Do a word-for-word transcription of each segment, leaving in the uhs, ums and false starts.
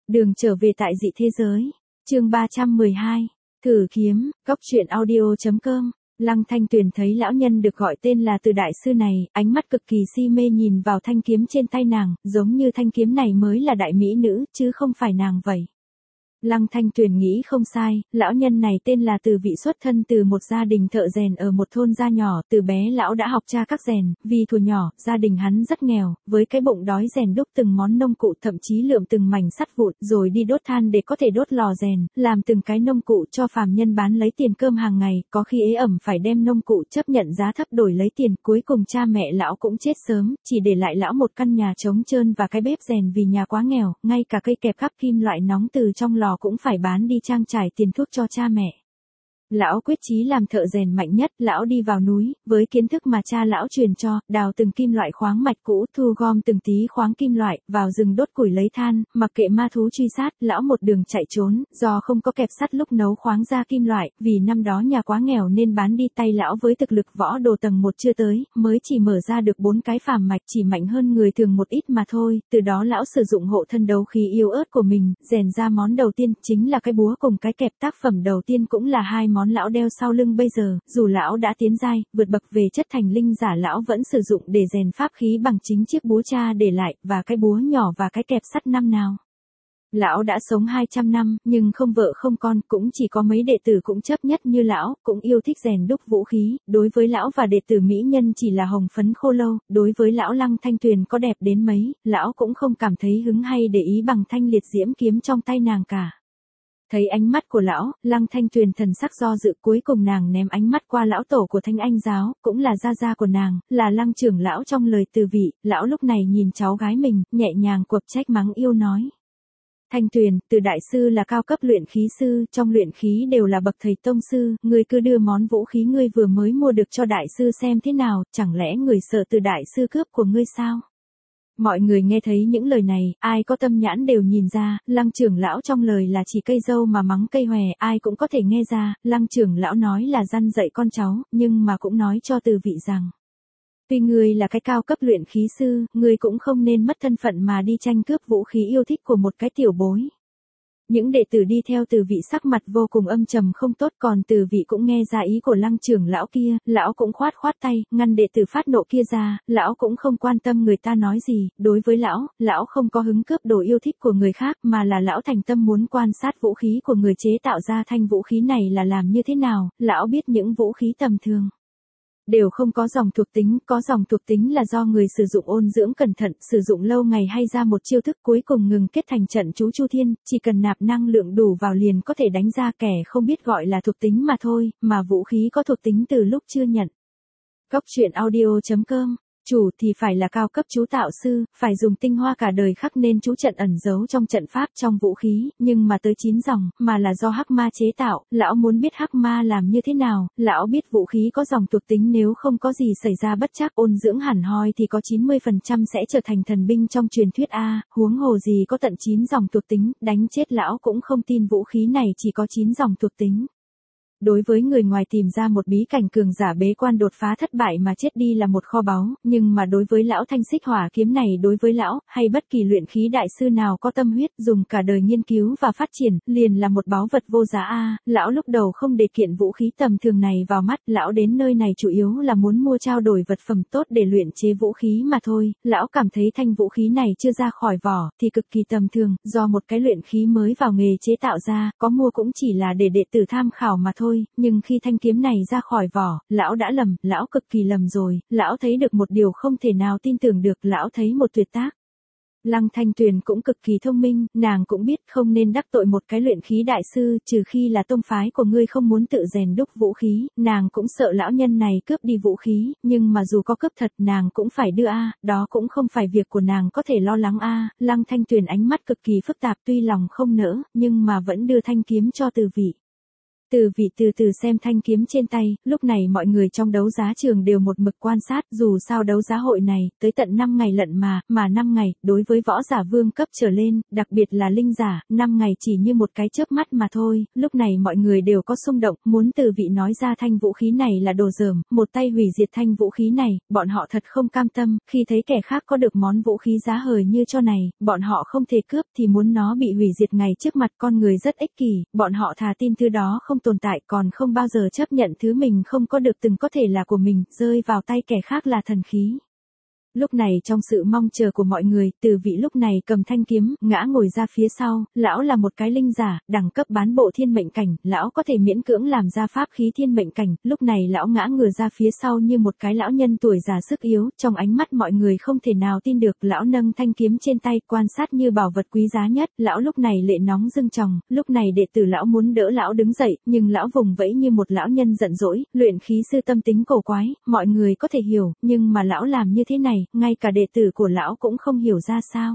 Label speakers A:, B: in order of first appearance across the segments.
A: Đường trở về tại dị thế giới. Chương ba trăm mười hai. Thử kiếm, Cóc truyện audio chấm com. Lăng Thanh Tuyền thấy lão nhân được gọi tên là Từ đại sư này, ánh mắt cực kỳ si mê nhìn vào thanh kiếm trên tay nàng, giống như thanh kiếm này mới là đại mỹ nữ, chứ không phải nàng vậy. Lăng Thanh Tuyền nghĩ không sai, lão nhân này tên là Từ, vị xuất thân từ một gia đình thợ rèn ở một thôn gia nhỏ, từ bé lão đã học tra các rèn, vì thuở nhỏ, gia đình hắn rất nghèo, với cái bụng đói rèn đúc từng món nông cụ, thậm chí lượm từng mảnh sắt vụn, rồi đi đốt than để có thể đốt lò rèn, làm từng cái nông cụ cho phàm nhân bán lấy tiền cơm hàng ngày, có khi ế ẩm phải đem nông cụ chấp nhận giá thấp đổi lấy tiền, cuối cùng cha mẹ lão cũng chết sớm, chỉ để lại lão một căn nhà trống trơn và cái bếp rèn vì nhà quá nghèo, ngay cả cây kẹp khắp kim loại nóng từ trong lò cũng phải bán đi trang trải tiền thuốc cho cha mẹ. Lão quyết chí làm thợ rèn mạnh nhất, lão đi vào núi, với kiến thức mà cha lão truyền cho, đào từng kim loại khoáng mạch cũ, thu gom từng tí khoáng kim loại, vào rừng đốt củi lấy than, mặc kệ ma thú truy sát, lão một đường chạy trốn, do không có kẹp sắt lúc nấu khoáng ra kim loại, vì năm đó nhà quá nghèo nên bán đi, tay lão với thực lực võ đồ tầng một chưa tới, mới chỉ mở ra được bốn cái phàm mạch, chỉ mạnh hơn người thường một ít mà thôi, từ đó lão sử dụng hộ thân đấu khí yếu ớt của mình, rèn ra món đầu tiên, chính là cái búa cùng cái kẹp, tác phẩm đầu tiên cũng là hai món lão đeo sau lưng bây giờ, dù lão đã tiến giai, vượt bậc về chất thành linh giả, lão vẫn sử dụng để rèn pháp khí bằng chính chiếc búa cha để lại, và cái búa nhỏ và cái kẹp sắt năm nào. Lão đã sống hai trăm năm, nhưng không vợ không con, cũng chỉ có mấy đệ tử cũng chấp nhất như lão, cũng yêu thích rèn đúc vũ khí, đối với lão và đệ tử mỹ nhân chỉ là hồng phấn khô lâu, đối với lão Lăng Thanh Tuyền có đẹp đến mấy, lão cũng không cảm thấy hứng hay để ý bằng thanh liệt diễm kiếm trong tay nàng cả. Thấy ánh mắt của lão, Lăng Thanh Tuyền thần sắc do dự, cuối cùng nàng ném ánh mắt qua lão tổ của Thanh Anh giáo, cũng là gia gia của nàng, là Lăng trưởng lão trong lời từ vị, lão lúc này nhìn cháu gái mình, nhẹ nhàng quập trách mắng yêu nói. Thanh Tuyền, Từ đại sư là cao cấp luyện khí sư, trong luyện khí đều là bậc thầy tông sư, ngươi cứ đưa món vũ khí ngươi vừa mới mua được cho đại sư xem thế nào, chẳng lẽ người sợ Từ đại sư cướp của ngươi sao? Mọi người nghe thấy những lời này, ai có tâm nhãn đều nhìn ra, Lăng trưởng lão trong lời là chỉ cây dâu mà mắng cây hòe, ai cũng có thể nghe ra, Lăng trưởng lão nói là răn dạy con cháu, nhưng mà cũng nói cho Từ vị rằng. Tuy ngươi là cái cao cấp luyện khí sư, ngươi cũng không nên mất thân phận mà đi tranh cướp vũ khí yêu thích của một cái tiểu bối. Những đệ tử đi theo Từ vị sắc mặt vô cùng âm trầm không tốt, còn Từ vị cũng nghe ra ý của Lăng trưởng lão kia, lão cũng khoát khoát tay, ngăn đệ tử phát nộ kia ra, lão cũng không quan tâm người ta nói gì, đối với lão, lão không có hứng cướp đồ yêu thích của người khác, mà là lão thành tâm muốn quan sát vũ khí của người chế tạo ra thanh vũ khí này là làm như thế nào, lão biết những vũ khí tầm thường đều không có dòng thuộc tính, có dòng thuộc tính là do người sử dụng ôn dưỡng cẩn thận, sử dụng lâu ngày hay ra một chiêu thức cuối cùng ngừng kết thành trận chú Chu Thiên, chỉ cần nạp năng lượng đủ vào liền có thể đánh ra, kẻ không biết gọi là thuộc tính mà thôi, mà vũ khí có thuộc tính từ lúc chưa nhận. Cóc truyện audio chấm com. Chủ thì phải là cao cấp chú tạo sư, phải dùng tinh hoa cả đời khắc nên chú trận ẩn giấu trong trận pháp trong vũ khí, nhưng mà tới chín dòng, mà là do hắc ma chế tạo, lão muốn biết hắc ma làm như thế nào, lão biết vũ khí có dòng thuộc tính nếu không có gì xảy ra bất trắc ôn dưỡng hẳn hoi thì có chín mươi phần trăm sẽ trở thành thần binh trong truyền thuyết A, huống hồ gì có tận chín dòng thuộc tính, đánh chết lão cũng không tin vũ khí này chỉ có chín dòng thuộc tính. Đối với người ngoài tìm ra một bí cảnh cường giả bế quan đột phá thất bại mà chết đi là một kho báu, nhưng mà đối với lão thanh xích hỏa kiếm này, đối với lão, hay bất kỳ luyện khí đại sư nào có tâm huyết, dùng cả đời nghiên cứu và phát triển, liền là một báu vật vô giá a. Lão lúc đầu không để kiện vũ khí tầm thường này vào mắt, lão đến nơi này chủ yếu là muốn mua trao đổi vật phẩm tốt để luyện chế vũ khí mà thôi, lão cảm thấy thanh vũ khí này chưa ra khỏi vỏ, thì cực kỳ tầm thường, do một cái luyện khí mới vào nghề chế tạo ra, có mua cũng chỉ là để đệ tử tham khảo mà thôi. Nhưng khi thanh kiếm này ra khỏi vỏ, lão đã lầm, lão cực kỳ lầm rồi, lão thấy được một điều không thể nào tin tưởng được, lão thấy một tuyệt tác. Lăng Thanh Tuyền cũng cực kỳ thông minh, nàng cũng biết không nên đắc tội một cái luyện khí đại sư, trừ khi là tông phái của ngươi không muốn tự rèn đúc vũ khí, nàng cũng sợ lão nhân này cướp đi vũ khí, nhưng mà dù có cướp thật nàng cũng phải đưa a, đó cũng không phải việc của nàng có thể lo lắng a. Lăng Thanh Tuyền ánh mắt cực kỳ phức tạp, tuy lòng không nỡ, nhưng mà vẫn đưa thanh kiếm cho Từ vị. Từ vị từ từ xem thanh kiếm trên tay, lúc này mọi người trong đấu giá trường đều một mực quan sát, dù sao đấu giá hội này, tới tận năm ngày lận mà, mà năm ngày, đối với võ giả vương cấp trở lên, đặc biệt là linh giả, năm ngày chỉ như một cái chớp mắt mà thôi, lúc này mọi người đều có xung động, muốn từ vị nói ra thanh vũ khí này là đồ dởm, một tay hủy diệt thanh vũ khí này, bọn họ thật không cam tâm, khi thấy kẻ khác có được món vũ khí giá hời như cho này, bọn họ không thể cướp thì muốn nó bị hủy diệt ngay trước mặt con người rất ích kỷ, bọn họ thà tin thứ đó không tồn tại còn không bao giờ chấp nhận thứ mình không có được từng có thể là của mình, rơi vào tay kẻ khác là thần khí. Lúc này trong sự mong chờ của mọi người, từ vị lúc này cầm thanh kiếm, ngã ngồi ra phía sau, lão là một cái linh giả, đẳng cấp bán bộ thiên mệnh cảnh, lão có thể miễn cưỡng làm ra pháp khí thiên mệnh cảnh, lúc này lão ngã ngửa ra phía sau như một cái lão nhân tuổi già sức yếu, trong ánh mắt mọi người không thể nào tin được, lão nâng thanh kiếm trên tay, quan sát như bảo vật quý giá nhất, lão lúc này lệ nóng dâng tròng, lúc này đệ tử lão muốn đỡ lão đứng dậy, nhưng lão vùng vẫy như một lão nhân giận dỗi, luyện khí sư tâm tính cổ quái, mọi người có thể hiểu, nhưng mà lão làm như thế này, ngay cả đệ tử của lão cũng không hiểu ra sao.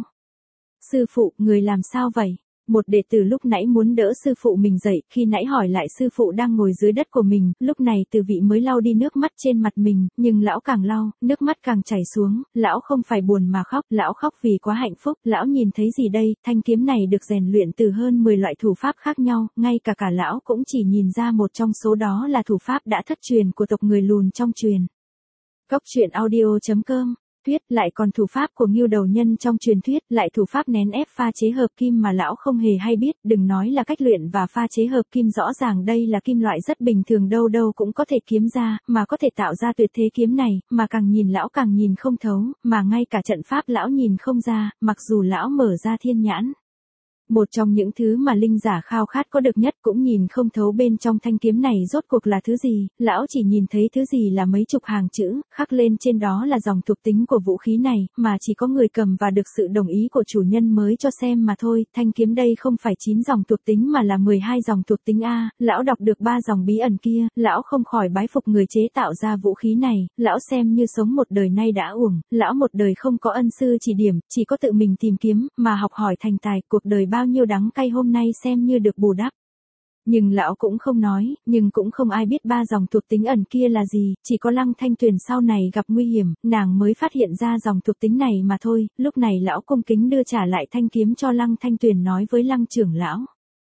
A: Sư phụ, người làm sao vậy? Một đệ tử lúc nãy muốn đỡ sư phụ mình dậy, khi nãy hỏi lại sư phụ đang ngồi dưới đất của mình, lúc này từ vị mới lau đi nước mắt trên mặt mình, nhưng lão càng lau, nước mắt càng chảy xuống, lão không phải buồn mà khóc, lão khóc vì quá hạnh phúc, lão nhìn thấy gì đây, thanh kiếm này được rèn luyện từ hơn mười loại thủ pháp khác nhau, ngay cả cả lão cũng chỉ nhìn ra một trong số đó là thủ pháp đã thất truyền của tộc người lùn trong truyền. Góc truyện audio chấm com Thuyết lại còn thủ pháp của Ngưu Đầu Nhân trong truyền thuyết, lại thủ pháp nén ép pha chế hợp kim mà lão không hề hay biết, đừng nói là cách luyện và pha chế hợp kim, rõ ràng đây là kim loại rất bình thường đâu đâu cũng có thể kiếm ra, mà có thể tạo ra tuyệt thế kiếm này, mà càng nhìn lão càng nhìn không thấu, mà ngay cả trận pháp lão nhìn không ra, mặc dù lão mở ra thiên nhãn. Một trong những thứ mà linh giả khao khát có được nhất cũng nhìn không thấu bên trong thanh kiếm này rốt cuộc là thứ gì, lão chỉ nhìn thấy thứ gì là mấy chục hàng chữ, khắc lên trên đó là dòng thuộc tính của vũ khí này, mà chỉ có người cầm và được sự đồng ý của chủ nhân mới cho xem mà thôi, thanh kiếm đây không phải chín dòng thuộc tính mà là mười hai dòng thuộc tính A, lão đọc được ba dòng bí ẩn kia, lão không khỏi bái phục người chế tạo ra vũ khí này, lão xem như sống một đời nay đã uổng, lão một đời không có ân sư chỉ điểm, chỉ có tự mình tìm kiếm, mà học hỏi thành tài, cuộc đời bao nhiêu đắng cay hôm nay xem như được bù đắp. Nhưng lão cũng không nói, nhưng cũng không ai biết ba dòng thuộc tính ẩn kia là gì, chỉ có Lăng Thanh Tuyền sau này gặp nguy hiểm, nàng mới phát hiện ra dòng thuộc tính này mà thôi, lúc này lão cung kính đưa trả lại thanh kiếm cho Lăng Thanh Tuyền nói với Lăng trưởng lão.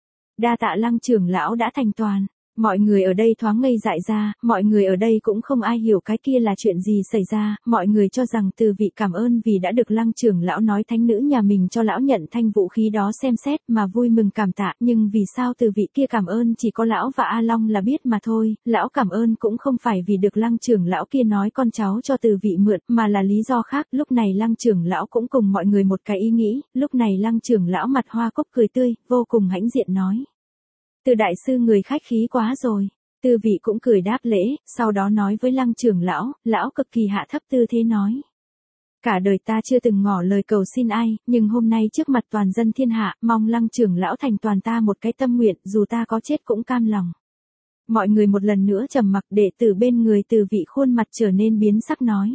A: Đa tạ Lăng trưởng lão đã thành toàn. Mọi người ở đây thoáng ngây dại ra, mọi người ở đây cũng không ai hiểu cái kia là chuyện gì xảy ra, mọi người cho rằng từ vị cảm ơn vì đã được Lăng trưởng lão nói thánh nữ nhà mình cho lão nhận thanh vũ khí đó xem xét mà vui mừng cảm tạ, nhưng vì sao từ vị kia cảm ơn chỉ có lão và A Long là biết mà thôi, lão cảm ơn cũng không phải vì được Lăng trưởng lão kia nói con cháu cho từ vị mượn, mà là lý do khác, lúc này Lăng trưởng lão cũng cùng mọi người một cái ý nghĩ, lúc này Lăng trưởng lão mặt hoa cúc cười tươi, vô cùng hãnh diện nói. Từ đại sư người khách khí quá rồi. Tư vị cũng cười đáp lễ, sau đó nói với Lăng trưởng lão, lão cực kỳ hạ thấp tư thế nói. Cả đời ta chưa từng ngỏ lời cầu xin ai, nhưng hôm nay trước mặt toàn dân thiên hạ, mong Lăng trưởng lão thành toàn ta một cái tâm nguyện, dù ta có chết cũng cam lòng. Mọi người một lần nữa trầm mặc, đệ tử bên người Từ vị khuôn mặt trở nên biến sắc nói.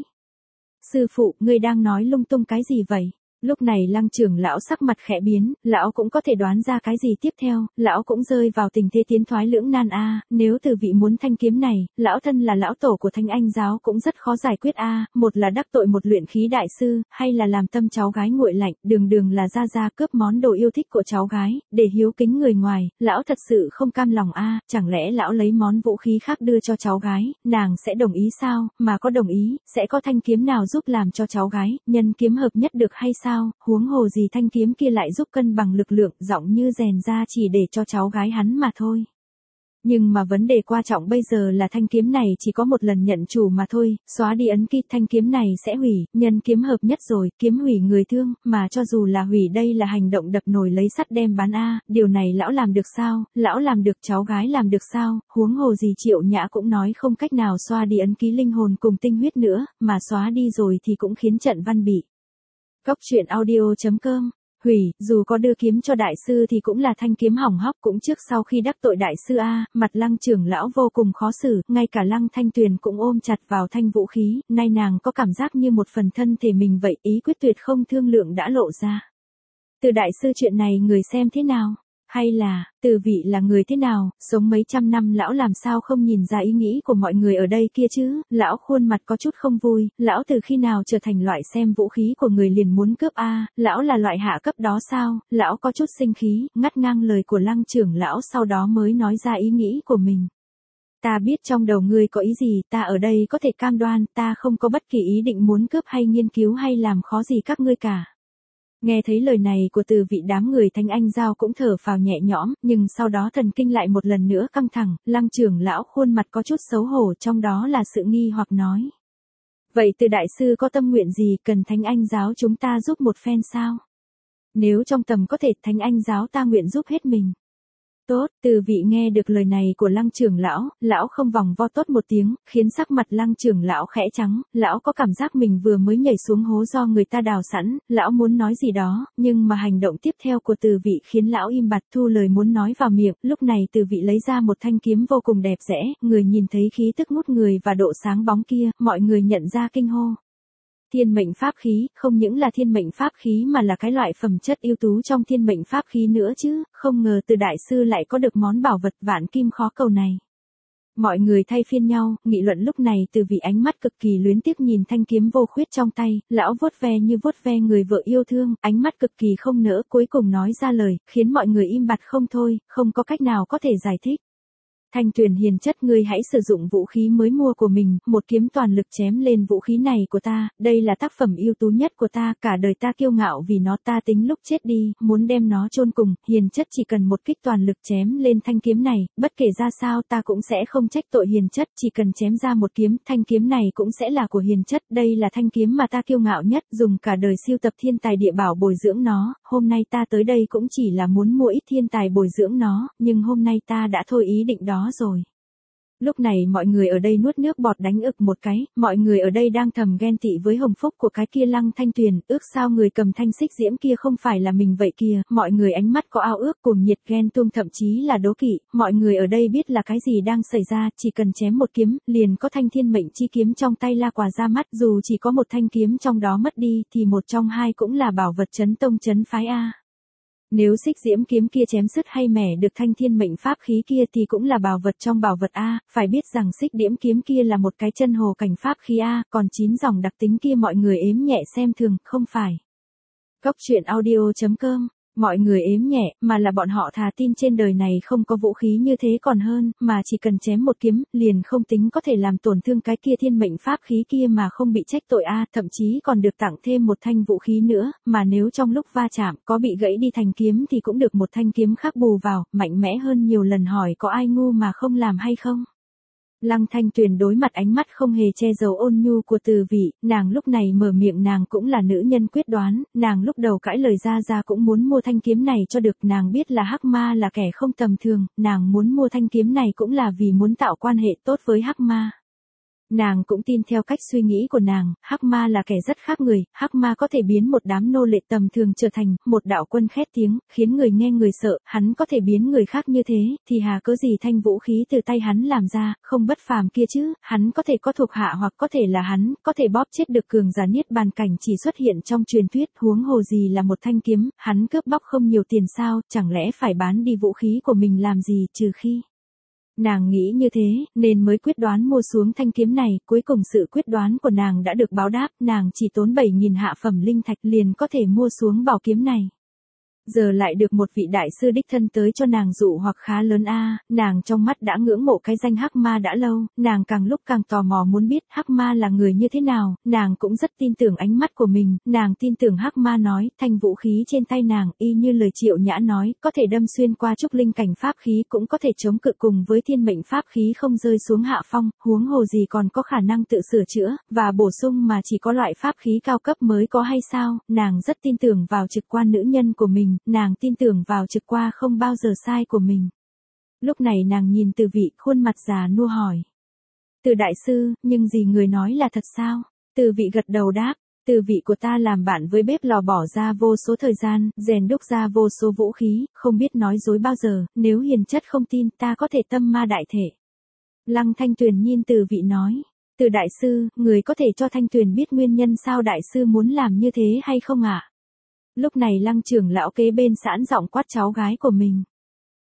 A: Sư phụ, ngươi đang nói lung tung cái gì vậy? Lúc này Lăng trưởng lão sắc mặt khẽ biến, lão cũng có thể đoán ra cái gì tiếp theo, lão cũng rơi vào tình thế tiến thoái lưỡng nan a, à, nếu Từ vị muốn thanh kiếm này, lão thân là lão tổ của Thánh Anh giáo cũng rất khó giải quyết a, à, một là đắc tội một luyện khí đại sư, hay là làm tâm cháu gái nguội lạnh, đường đường là ra ra cướp món đồ yêu thích của cháu gái, để hiếu kính người ngoài, lão thật sự không cam lòng a, à, chẳng lẽ lão lấy món vũ khí khác đưa cho cháu gái, nàng sẽ đồng ý sao, mà có đồng ý, sẽ có thanh kiếm nào giúp làm cho cháu gái, nhân kiếm hợp nhất được hay sao? Huống hồ gì thanh kiếm kia lại giúp cân bằng lực lượng, giọng như rèn ra chỉ để cho cháu gái hắn mà thôi. Nhưng mà vấn đề quan trọng bây giờ là thanh kiếm này chỉ có một lần nhận chủ mà thôi, xóa đi ấn ký thanh kiếm này sẽ hủy, nhân kiếm hợp nhất rồi, kiếm hủy người thương, mà cho dù là hủy đây là hành động đập nồi lấy sắt đem bán a, điều này lão làm được sao, lão làm được cháu gái làm được sao, huống hồ gì Triệu Nhã cũng nói không cách nào xóa đi ấn ký linh hồn cùng tinh huyết nữa, mà xóa đi rồi thì cũng khiến trận văn bị. Góc truyện audio chấm com Hủy, dù có đưa kiếm cho đại sư thì cũng là thanh kiếm hỏng hóc, cũng trước sau khi đắc tội đại sư a, mặt Lăng trưởng lão vô cùng khó xử, ngay cả Lăng Thanh Tuyền cũng ôm chặt vào thanh vũ khí, nay nàng có cảm giác như một phần thân thể mình vậy, ý quyết tuyệt không thương lượng đã lộ ra. Từ đại sư chuyện này người xem thế nào? Hay là, Từ Vị là người thế nào, sống mấy trăm năm lão làm sao không nhìn ra ý nghĩ của mọi người ở đây kia chứ, lão khuôn mặt có chút không vui, lão từ khi nào trở thành loại xem vũ khí của người liền muốn cướp a, lão là loại hạ cấp đó sao, lão có chút sinh khí, ngắt ngang lời của Lăng trưởng lão sau đó mới nói ra ý nghĩ của mình. Ta biết trong đầu ngươi có ý gì, ta ở đây có thể cam đoan, ta không có bất kỳ ý định muốn cướp hay nghiên cứu hay làm khó gì các ngươi cả. Nghe thấy lời này của Từ Vị, đám người Thánh Anh Giao cũng thở phào nhẹ nhõm, nhưng sau đó thần kinh lại một lần nữa căng thẳng, Lăng trưởng lão khuôn mặt có chút xấu hổ, trong đó là sự nghi hoặc nói. Vậy Từ đại sư có tâm nguyện gì, cần Thánh Anh Giáo chúng ta giúp một phen sao? Nếu trong tầm có thể, Thánh Anh Giáo ta nguyện giúp hết mình. Tốt, Từ Vị nghe được lời này của Lăng trưởng lão, lão không vòng vo tốt một tiếng, khiến sắc mặt Lăng trưởng lão khẽ trắng, lão có cảm giác mình vừa mới nhảy xuống hố do người ta đào sẵn, lão muốn nói gì đó, nhưng mà hành động tiếp theo của Từ Vị khiến lão im bặt thu lời muốn nói vào miệng, lúc này Từ Vị lấy ra một thanh kiếm vô cùng đẹp đẽ, người nhìn thấy khí tức ngút người và độ sáng bóng kia, mọi người nhận ra kinh hô. Thiên mệnh pháp khí, không những là thiên mệnh pháp khí mà là cái loại phẩm chất ưu tú trong thiên mệnh pháp khí nữa chứ, không ngờ Từ đại sư lại có được món bảo vật vạn kim khó cầu này. Mọi người thay phiên nhau, nghị luận lúc này Từ Vị ánh mắt cực kỳ luyến tiếc nhìn thanh kiếm vô khuyết trong tay, lão vuốt ve như vuốt ve người vợ yêu thương, ánh mắt cực kỳ không nỡ, cuối cùng nói ra lời, khiến mọi người im bặt không thôi, không có cách nào có thể giải thích. Thanh Tuyền hiền chất, ngươi hãy sử dụng vũ khí mới mua của mình, một kiếm toàn lực chém lên vũ khí này của ta, đây là tác phẩm ưu tú nhất của ta, cả đời ta kiêu ngạo vì nó, ta tính lúc chết đi, muốn đem nó chôn cùng, hiền chất chỉ cần một kích toàn lực chém lên thanh kiếm này, bất kể ra sao ta cũng sẽ không trách tội hiền chất, chỉ cần chém ra một kiếm, thanh kiếm này cũng sẽ là của hiền chất, đây là thanh kiếm mà ta kiêu ngạo nhất, dùng cả đời siêu tập thiên tài địa bảo bồi dưỡng nó, hôm nay ta tới đây cũng chỉ là muốn mua ít thiên tài bồi dưỡng nó, nhưng hôm nay ta đã thôi ý định đó rồi. Lúc này mọi người ở đây nuốt nước bọt đánh ực một cái, mọi người ở đây đang thầm ghen tị với hồng phúc của cái kia Lăng Thanh Tuyền, ước sao người cầm thanh xích diễm kia không phải là mình vậy kìa, mọi người ánh mắt có ao ước cuồng nhiệt ghen tuông thậm chí là đố kỵ, mọi người ở đây biết là cái gì đang xảy ra, chỉ cần chém một kiếm, liền có thanh thiên mệnh chi kiếm trong tay la quả ra mắt, dù chỉ có một thanh kiếm trong đó mất đi, thì một trong hai cũng là bảo vật chấn tông chấn phái a. Nếu xích diễm kiếm kia chém sứt hay mẻ được thanh thiên mệnh pháp khí kia thì cũng là bảo vật trong bảo vật a, phải biết rằng xích diễm kiếm kia là một cái chân hồ cảnh pháp khí a, còn chín dòng đặc tính kia mọi người ếm nhẹ xem thường, không phải. Góc truyện audio chấm com, mọi người ếm nhẹ, mà là bọn họ thà tin trên đời này không có vũ khí như thế còn hơn, mà chỉ cần chém một kiếm, liền không tính có thể làm tổn thương cái kia thiên mệnh pháp khí kia mà không bị trách tội a, thậm chí còn được tặng thêm một thanh vũ khí nữa, mà nếu trong lúc va chạm có bị gãy đi thành kiếm thì cũng được một thanh kiếm khác bù vào, mạnh mẽ hơn nhiều lần, hỏi có ai ngu mà không làm hay không? Lăng Thanh Tuyền đối mặt ánh mắt không hề che giấu ôn nhu của Từ Vị, nàng lúc này mở miệng, nàng cũng là nữ nhân quyết đoán, nàng lúc đầu cãi lời ra ra cũng muốn mua thanh kiếm này cho được, nàng biết là Hắc Ma là kẻ không tầm thường, nàng muốn mua thanh kiếm này cũng là vì muốn tạo quan hệ tốt với Hắc Ma. Nàng cũng tin theo cách suy nghĩ của nàng, Hắc Ma là kẻ rất khác người, Hắc Ma có thể biến một đám nô lệ tầm thường trở thành một đạo quân khét tiếng, khiến người nghe người sợ, hắn có thể biến người khác như thế, thì hà cớ gì thanh vũ khí từ tay hắn làm ra, không bất phàm kia chứ, hắn có thể có thuộc hạ hoặc có thể là hắn, có thể bóp chết được cường giả niết bàn cảnh chỉ xuất hiện trong truyền thuyết, huống hồ gì là một thanh kiếm, hắn cướp bóc không nhiều tiền sao, chẳng lẽ phải bán đi vũ khí của mình làm gì, trừ khi... Nàng nghĩ như thế, nên mới quyết đoán mua xuống thanh kiếm này, cuối cùng sự quyết đoán của nàng đã được báo đáp, nàng chỉ tốn bảy nghìn hạ phẩm linh thạch liền có thể mua xuống bảo kiếm này. Giờ lại được một vị đại sư đích thân tới cho nàng dụ hoặc khá lớn a, nàng trong mắt đã ngưỡng mộ cái danh Hắc Ma đã lâu, nàng càng lúc càng tò mò muốn biết Hắc Ma là người như thế nào, nàng cũng rất tin tưởng ánh mắt của mình, nàng tin tưởng Hắc Ma nói, thanh vũ khí trên tay nàng, y như lời Triệu Nhã nói, có thể đâm xuyên qua trúc linh cảnh pháp khí, cũng có thể chống cự cùng với thiên mệnh pháp khí không rơi xuống hạ phong, huống hồ gì còn có khả năng tự sửa chữa, và bổ sung mà chỉ có loại pháp khí cao cấp mới có hay sao, nàng rất tin tưởng vào trực quan nữ nhân của mình. Nàng tin tưởng vào trực qua không bao giờ sai của mình. Lúc này nàng nhìn Từ Vị, khuôn mặt già nua hỏi. Từ đại sư, nhưng gì người nói là thật sao? Từ Vị gật đầu đáp, Từ Vị của ta làm bạn với bếp lò bỏ ra vô số thời gian, rèn đúc ra vô số vũ khí, không biết nói dối bao giờ, nếu hiền chất không tin ta có thể tâm ma đại thể. Lăng Thanh Tuyền nhìn Từ Vị nói. Từ đại sư, người có thể cho Thanh Tuyền biết nguyên nhân sao đại sư muốn làm như thế hay không ạ? À? Lúc này Lăng trưởng lão kế bên sẵn giọng quát cháu gái của mình.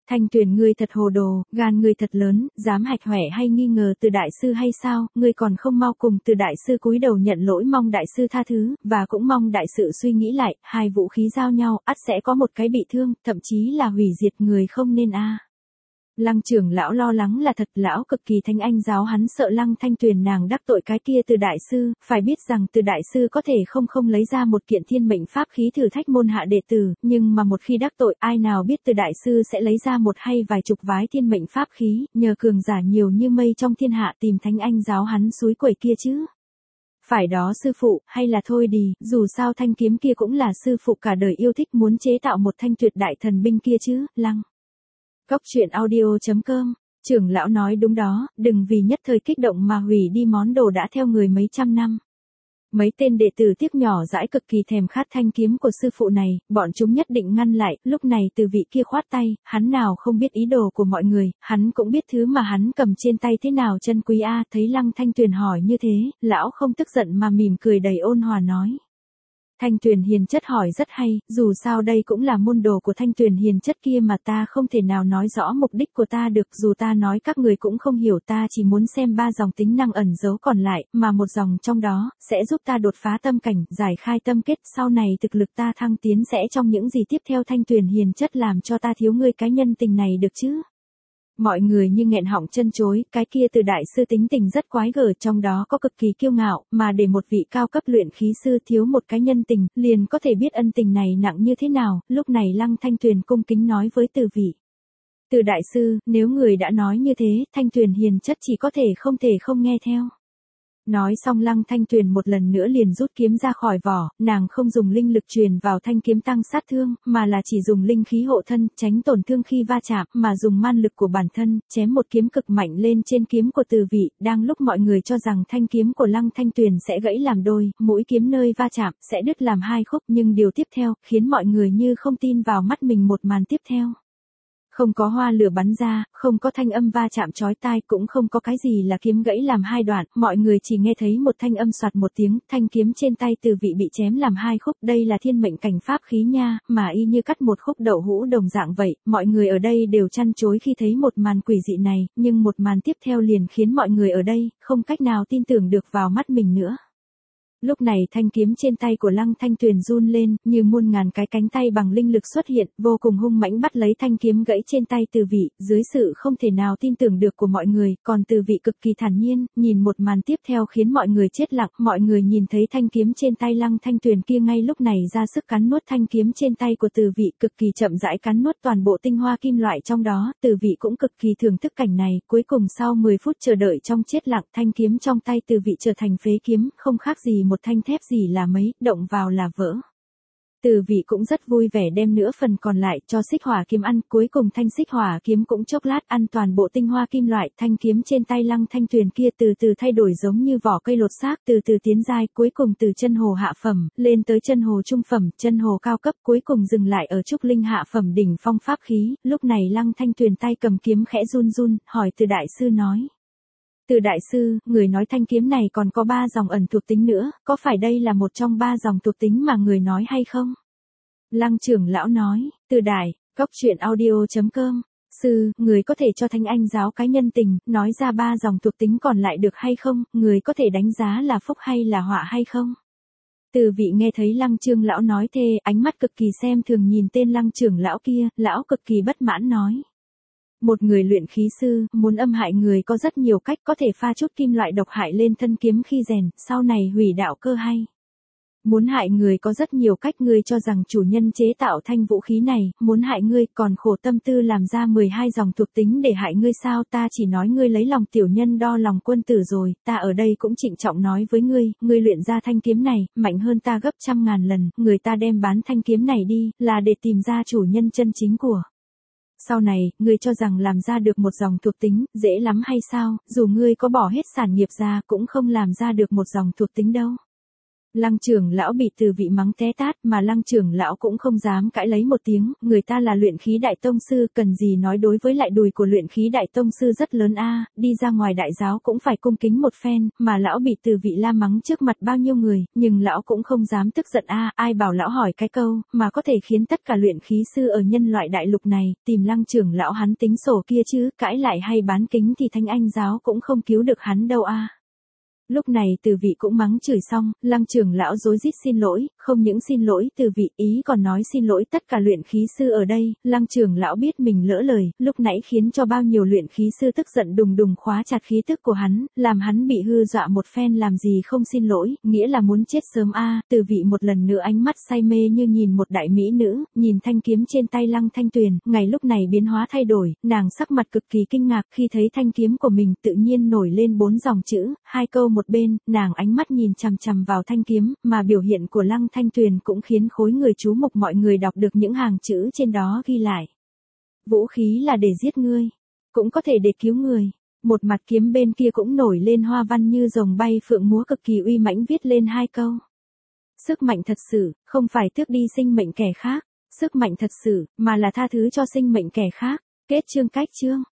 A: Thanh Tuyền ngươi thật hồ đồ, gan ngươi thật lớn, dám hạch hoẻ hay nghi ngờ Từ đại sư hay sao, ngươi còn không mau cùng Từ đại sư cúi đầu nhận lỗi mong đại sư tha thứ, và cũng mong đại sự suy nghĩ lại, hai vũ khí giao nhau, ắt sẽ có một cái bị thương, thậm chí là hủy diệt người không nên a. Lăng trưởng lão lo lắng là thật, lão cực kỳ thánh anh giáo hắn sợ Lăng Thanh Tuyền nàng đắc tội cái kia Từ đại sư, phải biết rằng Từ đại sư có thể không không lấy ra một kiện thiên mệnh pháp khí thử thách môn hạ đệ tử, nhưng mà một khi đắc tội ai nào biết Từ đại sư sẽ lấy ra một hay vài chục vái thiên mệnh pháp khí, nhờ cường giả nhiều như mây trong thiên hạ tìm thánh anh giáo hắn suối quẩy kia chứ. Phải đó sư phụ, hay là thôi đi, dù sao thanh kiếm kia cũng là sư phụ cả đời yêu thích muốn chế tạo một thanh tuyệt đại thần binh kia chứ, Lăng. Cốc truyện audio chấm com, trưởng lão nói đúng đó, đừng vì nhất thời kích động mà hủy đi món đồ đã theo người mấy trăm năm. Mấy tên đệ tử tiếc nhỏ dãi cực kỳ thèm khát thanh kiếm của sư phụ này, bọn chúng nhất định ngăn lại, lúc này Từ vị kia khoát tay, hắn nào không biết ý đồ của mọi người, hắn cũng biết thứ mà hắn cầm trên tay thế nào chân quý a. Thấy Lăng Thanh Tuyền hỏi như thế, lão không tức giận mà mỉm cười đầy ôn hòa nói. Thanh Tuyền hiền chất hỏi rất hay, dù sao đây cũng là môn đồ của Thanh Tuyền hiền chất kia mà ta không thể nào nói rõ mục đích của ta được, dù ta nói các người cũng không hiểu, ta chỉ muốn xem ba dòng tính năng ẩn giấu còn lại, mà một dòng trong đó, sẽ giúp ta đột phá tâm cảnh, giải khai tâm kết, sau này thực lực ta thăng tiến sẽ trong những gì tiếp theo. Thanh Tuyền hiền chất làm cho ta thiếu ngươi cái nhân tình này được chứ. Mọi người như nghẹn họng chân chối, cái kia Từ đại sư tính tình rất quái gở, trong đó có cực kỳ kiêu ngạo, mà để một vị cao cấp luyện khí sư thiếu một cái nhân tình, liền có thể biết ân tình này nặng như thế nào. Lúc này Lăng Thanh Tuyền cung kính nói với Từ vị. Từ đại sư, nếu người đã nói như thế, Thanh Tuyền hiền chất chỉ có thể không thể không nghe theo. Nói xong Lăng Thanh Tuyền một lần nữa liền rút kiếm ra khỏi vỏ, nàng không dùng linh lực truyền vào thanh kiếm tăng sát thương, mà là chỉ dùng linh khí hộ thân, tránh tổn thương khi va chạm, mà dùng man lực của bản thân, chém một kiếm cực mạnh lên trên kiếm của Từ vị. Đang lúc mọi người cho rằng thanh kiếm của Lăng Thanh Tuyền sẽ gãy làm đôi, mũi kiếm nơi va chạm sẽ đứt làm hai khúc, nhưng điều tiếp theo khiến mọi người như không tin vào mắt mình. Một màn tiếp theo, không có hoa lửa bắn ra, không có thanh âm va chạm chói tai, cũng không có cái gì là kiếm gãy làm hai đoạn, mọi người chỉ nghe thấy một thanh âm soạt một tiếng, thanh kiếm trên tay Từ vị bị chém làm hai khúc. Đây là thiên mệnh cảnh pháp khí nha, mà y như cắt một khúc đậu hũ đồng dạng vậy. Mọi người ở đây đều chăn chối khi thấy một màn quỷ dị này, nhưng một màn tiếp theo liền khiến mọi người ở đây không cách nào tin tưởng được vào mắt mình nữa. Lúc này thanh kiếm trên tay của Lăng Thanh Tuyền run lên, như muôn ngàn cái cánh tay bằng linh lực xuất hiện, vô cùng hung mãnh bắt lấy thanh kiếm gãy trên tay Từ vị. Dưới sự không thể nào tin tưởng được của mọi người, còn Từ vị cực kỳ thản nhiên, nhìn một màn tiếp theo khiến mọi người chết lặng. Mọi người nhìn thấy thanh kiếm trên tay Lăng Thanh Tuyền kia ngay lúc này ra sức cắn nuốt thanh kiếm trên tay của Từ vị, cực kỳ chậm rãi cắn nuốt toàn bộ tinh hoa kim loại trong đó. Từ vị cũng cực kỳ thưởng thức cảnh này, cuối cùng sau mười phút chờ đợi trong chết lặng, thanh kiếm trong tay Từ vị trở thành phế kiếm, không khác gì một thanh thép gì là mấy, động vào là vỡ. Từ vị cũng rất vui vẻ đem nửa phần còn lại cho xích hỏa kiếm ăn, cuối cùng thanh xích hỏa kiếm cũng chốc lát ăn toàn bộ tinh hoa kim loại. Thanh kiếm trên tay Lăng Thanh Tuyền kia từ từ thay đổi giống như vỏ cây lột xác, từ từ tiến giai, cuối cùng từ chân hồ hạ phẩm lên tới chân hồ trung phẩm, chân hồ cao cấp, cuối cùng dừng lại ở trúc linh hạ phẩm đỉnh phong pháp khí. Lúc này Lăng Thanh Tuyền tay cầm kiếm khẽ run run, hỏi Từ đại sư nói. Từ đại sư, người nói thanh kiếm này còn có ba dòng ẩn thuộc tính nữa, có phải đây là một trong ba dòng thuộc tính mà người nói hay không? Lăng trưởng lão nói. Từ đại, cốc truyện audio chấm com, sư, người có thể cho Thánh Anh giáo cái nhân tình, nói ra ba dòng thuộc tính còn lại được hay không, người có thể đánh giá là phúc hay là họa hay không? Từ vị nghe thấy Lăng trưởng lão nói thê, ánh mắt cực kỳ xem thường nhìn tên Lăng trưởng lão kia, lão cực kỳ bất mãn nói. Một người luyện khí sư, muốn âm hại người có rất nhiều cách, có thể pha chút kim loại độc hại lên thân kiếm khi rèn, sau này hủy đạo cơ hay. Muốn hại người có rất nhiều cách, ngươi cho rằng chủ nhân chế tạo thanh vũ khí này, muốn hại ngươi, còn khổ tâm tư làm ra mười hai dòng thuộc tính để hại ngươi sao? Ta chỉ nói ngươi lấy lòng tiểu nhân đo lòng quân tử rồi, ta ở đây cũng trịnh trọng nói với ngươi, ngươi luyện ra thanh kiếm này, mạnh hơn ta gấp trăm ngàn lần, người ta đem bán thanh kiếm này đi, là để tìm ra chủ nhân chân chính của. Sau này, ngươi cho rằng làm ra được một dòng thuộc tính, dễ lắm hay sao, dù ngươi có bỏ hết sản nghiệp ra cũng không làm ra được một dòng thuộc tính đâu. Lăng trưởng lão bị Từ Vị mắng té tát mà Lăng trưởng lão cũng không dám cãi lấy một tiếng, người ta là luyện khí đại tông sư, cần gì nói đối với lại đùi của luyện khí đại tông sư rất lớn a, đi ra ngoài đại giáo cũng phải cung kính một phen, mà lão bị Từ Vị la mắng trước mặt bao nhiêu người, nhưng lão cũng không dám tức giận a, ai bảo lão hỏi cái câu, mà có thể khiến tất cả luyện khí sư ở nhân loại đại lục này, tìm Lăng trưởng lão hắn tính sổ kia chứ, cãi lại hay bán kính thì Thanh Anh giáo cũng không cứu được hắn đâu a. Lúc này Từ Vị cũng mắng chửi xong, Lăng trưởng lão rối rít xin lỗi, không những xin lỗi Từ Vị, ý còn nói xin lỗi tất cả luyện khí sư ở đây, Lăng trưởng lão biết mình lỡ lời, lúc nãy khiến cho bao nhiêu luyện khí sư tức giận đùng đùng khóa chặt khí tức của hắn, làm hắn bị hư dọa một phen, làm gì không xin lỗi, nghĩa là muốn chết sớm a. Từ Vị một lần nữa ánh mắt say mê như nhìn một đại mỹ nữ, nhìn thanh kiếm trên tay Lăng Thanh Tuyền, ngày lúc này biến hóa thay đổi, nàng sắc mặt cực kỳ kinh ngạc khi thấy thanh kiếm của mình tự nhiên nổi lên bốn dòng chữ, hai câu một bên, nàng ánh mắt nhìn chằm chằm vào thanh kiếm, mà biểu hiện của Lăng Thanh Tuyền cũng khiến khối người chú mục mọi người đọc được những hàng chữ trên đó ghi lại. Vũ khí là để giết ngươi, cũng có thể để cứu người. Một mặt kiếm bên kia cũng nổi lên hoa văn như rồng bay phượng múa cực kỳ uy mãnh viết lên hai câu. Sức mạnh thật sự, không phải tước đi sinh mệnh kẻ khác, sức mạnh thật sự, mà là tha thứ cho sinh mệnh kẻ khác. Kết chương cách chương.